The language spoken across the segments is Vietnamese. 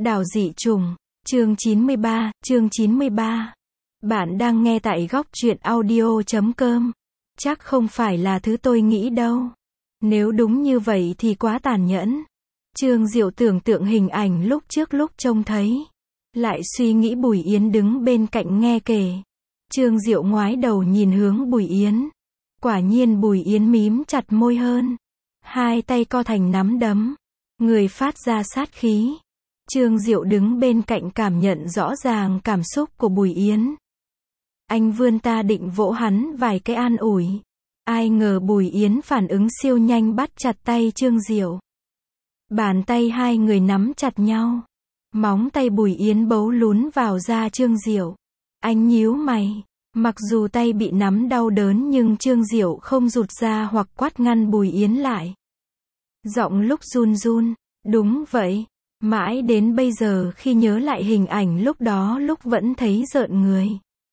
Đảo dị trùng, chương 93. Bạn đang nghe tại góc truyện audio.com. Chắc không phải là thứ tôi nghĩ đâu. Nếu đúng như vậy thì quá tàn nhẫn. Trương Diệu tưởng tượng hình ảnh lúc trước lúc trông thấy. Lại suy nghĩ Bùi Yến đứng bên cạnh nghe kể. Trương Diệu ngoái đầu nhìn hướng Bùi Yến. Quả nhiên Bùi Yến mím chặt môi hơn. Hai tay co thành nắm đấm. Người phát ra sát khí. Trương Diệu đứng bên cạnh cảm nhận rõ ràng cảm xúc của Bùi Yến. Anh vươn ta định vỗ hắn vài cái an ủi. Ai ngờ Bùi Yến phản ứng siêu nhanh bắt chặt tay Trương Diệu. Bàn tay hai người nắm chặt nhau. Móng tay Bùi Yến bấu lún vào da Trương Diệu. Anh nhíu mày. Mặc dù tay bị nắm đau đớn nhưng Trương Diệu không rụt ra hoặc quát ngăn Bùi Yến lại. Giọng lúc run run. Đúng vậy. Mãi đến bây giờ khi nhớ lại hình ảnh lúc đó lúc vẫn thấy rợn người.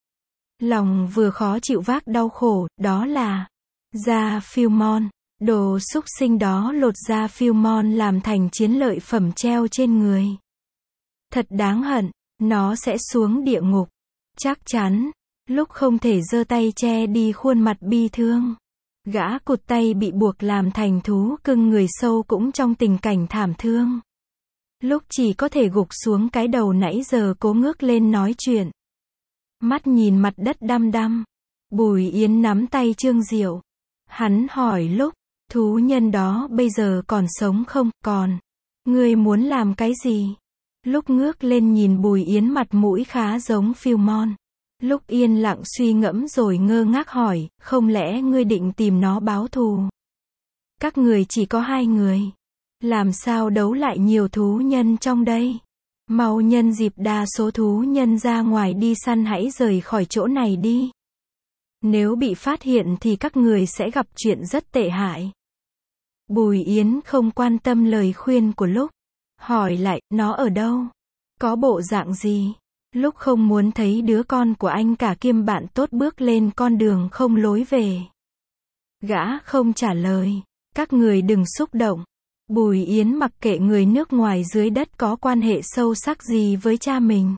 Lòng vừa khó chịu vác đau khổ, đó là da phiêu mon. Đồ xúc sinh đó lột da phiêu mon làm thành chiến lợi phẩm treo trên người. Thật đáng hận, nó sẽ xuống địa ngục. Chắc chắn, lúc không thể giơ tay che đi khuôn mặt bi thương. Gã cụt tay bị buộc làm thành thú cưng người sâu cũng trong tình cảnh thảm thương. Lúc chỉ có thể gục xuống cái đầu nãy giờ cố ngước lên nói chuyện. Mắt nhìn mặt đất đăm đăm. Bùi Yến nắm tay Trương Diệu. Hắn hỏi lúc, thú nhân đó bây giờ còn sống không? Còn. Ngươi muốn làm cái gì? Lúc ngước lên nhìn Bùi Yến mặt mũi khá giống phiêu mon. Lúc yên lặng suy ngẫm rồi ngơ ngác hỏi, không lẽ ngươi định tìm nó báo thù? Các người chỉ có hai người. Làm sao đấu lại nhiều thú nhân trong đây? Mau nhân dịp đa số thú nhân ra ngoài đi săn hãy rời khỏi chỗ này đi. Nếu bị phát hiện thì các người sẽ gặp chuyện rất tệ hại. Bùi Yến không quan tâm lời khuyên của lúc. Hỏi lại, nó ở đâu? Có bộ dạng gì? Lúc không muốn thấy đứa con của anh cả kiêm bạn tốt bước lên con đường không lối về. Gã không trả lời. Các người đừng xúc động. Bùi Yến mặc kệ người nước ngoài dưới đất có quan hệ sâu sắc gì với cha mình.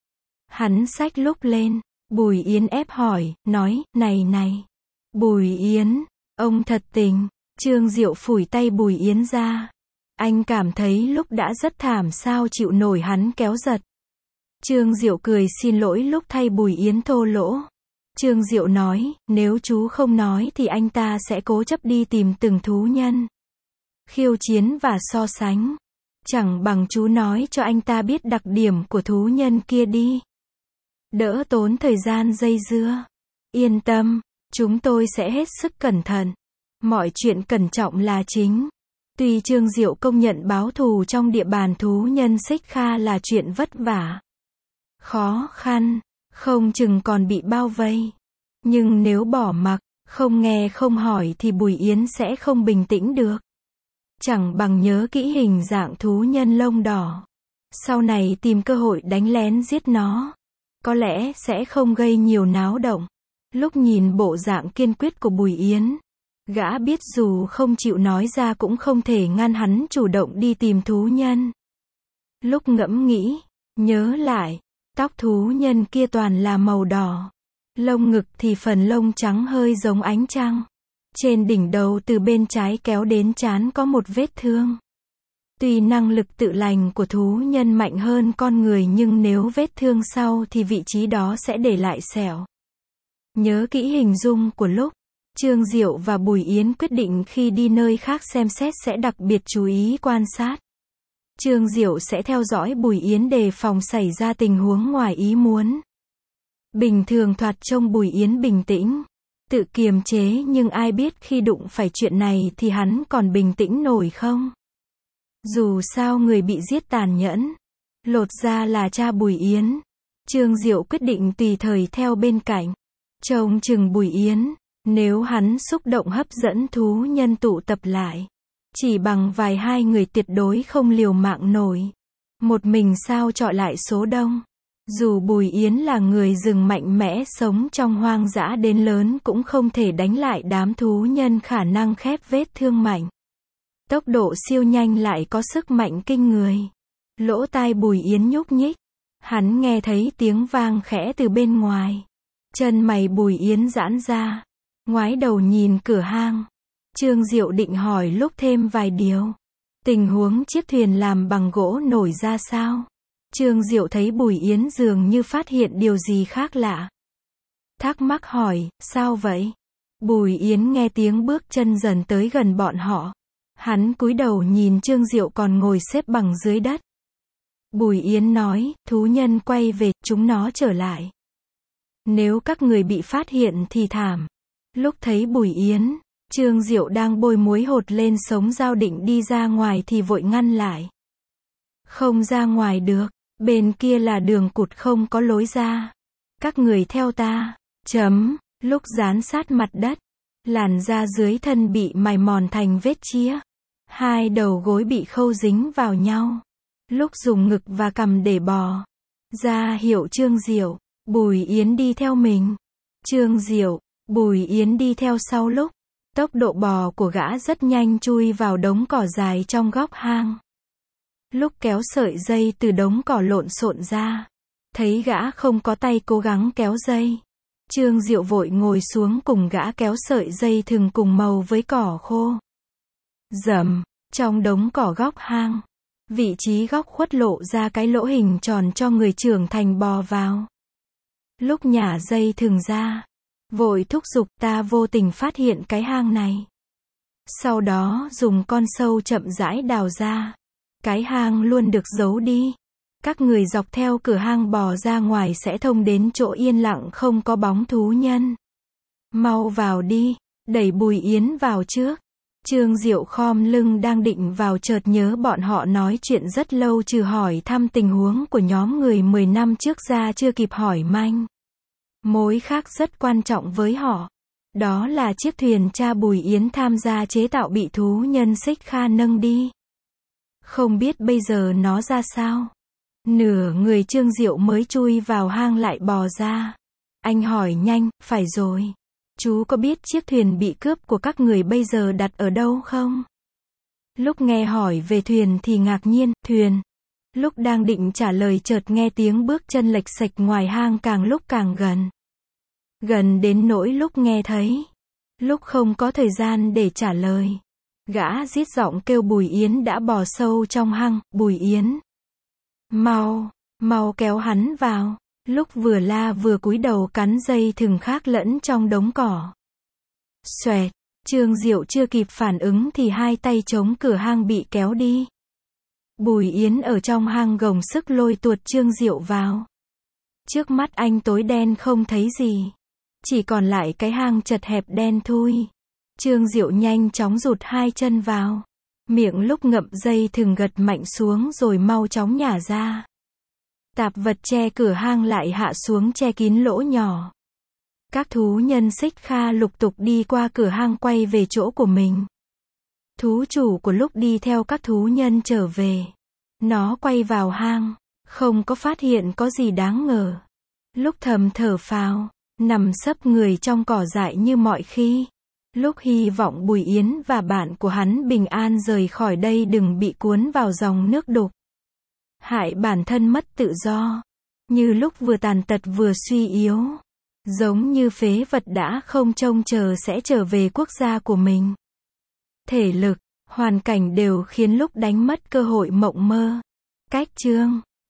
Hắn xách lúc lên. Bùi Yến ép hỏi, nói, này. Bùi Yến, ông thật tình. Trương Diệu phủi tay Bùi Yến ra. Anh cảm thấy lúc đã rất thảm sao chịu nổi hắn kéo giật. Trương Diệu cười xin lỗi lúc thay Bùi Yến thô lỗ. Trương Diệu nói, nếu chú không nói thì anh ta sẽ cố chấp đi tìm từng thú nhân. Khiêu chiến và so sánh. Chẳng bằng chú nói cho anh ta biết đặc điểm của thú nhân kia đi. Đỡ tốn thời gian dây dưa. Yên tâm, chúng tôi sẽ hết sức cẩn thận. Mọi chuyện cẩn trọng là chính. Tuy Trương Diệu công nhận báo thù trong địa bàn thú nhân Xích Kha là chuyện vất vả. Khó khăn, không chừng còn bị bao vây. Nhưng nếu bỏ mặc, không nghe không hỏi thì Bùi Yến sẽ không bình tĩnh được. Chẳng bằng nhớ kỹ hình dạng thú nhân lông đỏ. Sau này tìm cơ hội đánh lén giết nó. Có lẽ sẽ không gây nhiều náo động. Lúc nhìn bộ dạng kiên quyết của Bùi Yến, gã biết dù không chịu nói ra cũng không thể ngăn hắn chủ động đi tìm thú nhân. Lúc ngẫm nghĩ, nhớ lại, tóc thú nhân kia toàn là màu đỏ. Lông ngực thì phần lông trắng hơi giống ánh trăng. Trên đỉnh đầu từ bên trái kéo đến trán có một vết thương. Tuy năng lực tự lành của thú nhân mạnh hơn con người nhưng nếu vết thương sau thì vị trí đó sẽ để lại sẹo. Nhớ kỹ hình dung của lúc, Trương Diệu và Bùi Yến quyết định khi đi nơi khác xem xét sẽ đặc biệt chú ý quan sát. Trương Diệu sẽ theo dõi Bùi Yến đề phòng xảy ra tình huống ngoài ý muốn. Bình thường thoạt trông Bùi Yến bình tĩnh, tự kiềm chế nhưng ai biết khi đụng phải chuyện này thì hắn còn bình tĩnh nổi không? Dù sao người bị giết tàn nhẫn, lột da là cha Bùi Yến. Trương Diệu quyết định tùy thời theo bên cạnh, trông chừng Bùi Yến. Nếu hắn xúc động hấp dẫn thú nhân tụ tập lại, chỉ bằng vài hai người tuyệt đối không liều mạng nổi. Một mình sao chọi lại số đông. Dù Bùi Yến là người rừng mạnh mẽ sống trong hoang dã đến lớn cũng không thể đánh lại đám thú nhân khả năng khép vết thương mạnh. Tốc độ siêu nhanh lại có sức mạnh kinh người. Lỗ tai Bùi Yến nhúc nhích. Hắn nghe thấy tiếng vang khẽ từ bên ngoài. Chân mày Bùi Yến giãn ra. Ngoái đầu nhìn cửa hang. Trương Diệu định hỏi lúc thêm vài điều. Tình huống chiếc thuyền làm bằng gỗ nổi ra sao? Trương Diệu thấy Bùi Yến dường như phát hiện điều gì khác lạ. Thắc mắc hỏi, sao vậy? Bùi Yến nghe tiếng bước chân dần tới gần bọn họ. Hắn cúi đầu nhìn Trương Diệu còn ngồi xếp bằng dưới đất. Bùi Yến nói, thú nhân quay về, chúng nó trở lại. Nếu các người bị phát hiện thì thảm. Lúc thấy Bùi Yến, Trương Diệu đang bôi muối hột lên sống dao định đi ra ngoài thì vội ngăn lại. Không ra ngoài được, bên kia là đường cụt không có lối ra. Các người theo ta. Lúc dán sát mặt đất, làn da dưới thân bị mài mòn thành vết chĩa. Hai đầu gối bị khâu dính vào nhau. Lúc dùng ngực và cằm để bò ra hiệu Trương Diệu, Bùi Yến đi theo mình. Trương Diệu, Bùi Yến đi theo sau lúc. Tốc độ bò của gã rất nhanh chui vào đống cỏ dài trong góc hang. Lúc kéo sợi dây từ đống cỏ lộn xộn ra, thấy gã không có tay cố gắng kéo dây. Trương Diệu vội ngồi xuống cùng gã kéo sợi dây thừng cùng màu với cỏ khô. Trong đống cỏ góc hang, vị trí góc khuất lộ ra cái lỗ hình tròn cho người trưởng thành bò vào. Lúc nhả dây thừng ra, vội thúc giục, ta vô tình phát hiện cái hang này. Sau đó dùng con sâu chậm rãi đào ra. Cái hang luôn được giấu đi. Các người dọc theo cửa hang bò ra ngoài sẽ thông đến chỗ yên lặng không có bóng thú nhân. Mau vào đi, đẩy Bùi Yến vào trước. Trương Diệu khom lưng đang định vào chợt nhớ bọn họ nói chuyện rất lâu trừ hỏi thăm tình huống của nhóm người 10 năm trước ra chưa kịp hỏi manh mối khác rất quan trọng với họ. Đó là chiếc thuyền cha Bùi Yến tham gia chế tạo bị thú nhân Xích Kha nâng đi. Không biết bây giờ nó ra sao. Nửa người Trương Diệu mới chui vào hang lại bò ra. Anh hỏi nhanh, phải rồi. Chú có biết chiếc thuyền bị cướp của các người bây giờ đặt ở đâu không? Lúc nghe hỏi về thuyền thì ngạc nhiên, thuyền. Lúc đang định trả lời chợt nghe tiếng bước chân lệch xệch ngoài hang càng lúc càng gần. Gần đến nỗi lúc nghe thấy. Lúc không có thời gian để trả lời. Gã rít giọng kêu Bùi Yến đã bò sâu trong hang, Bùi Yến. Mau kéo hắn vào. Lúc vừa la vừa cúi đầu cắn dây thừng khác lẫn trong đống cỏ. Xoẹt, Trương Diệu chưa kịp phản ứng thì hai tay chống cửa hang bị kéo đi. Bùi Yến ở trong hang gồng sức lôi tuột Trương Diệu vào. Trước mắt anh tối đen không thấy gì. Chỉ còn lại cái hang chật hẹp đen thui. Trương Diệu nhanh chóng rụt hai chân vào. Miệng lúc ngậm dây thừng gật mạnh xuống rồi mau chóng nhả ra. Tạp vật che cửa hang lại hạ xuống che kín lỗ nhỏ. Các thú nhân Xích Kha lục tục đi qua cửa hang quay về chỗ của mình. Thú chủ của lúc đi theo các thú nhân trở về. Nó quay vào hang, không có phát hiện có gì đáng ngờ. Lúc thầm thở phào, nằm sấp người trong cỏ dại như mọi khi. Lúc hy vọng Bùi Yến và bạn của hắn bình an rời khỏi đây đừng bị cuốn vào dòng nước đục. Hại bản thân mất tự do. Như lúc vừa tàn tật vừa suy yếu. Giống như phế vật đã không trông chờ sẽ trở về quốc gia của mình. Thể lực, hoàn cảnh đều khiến lúc đánh mất cơ hội mộng mơ. Cách chương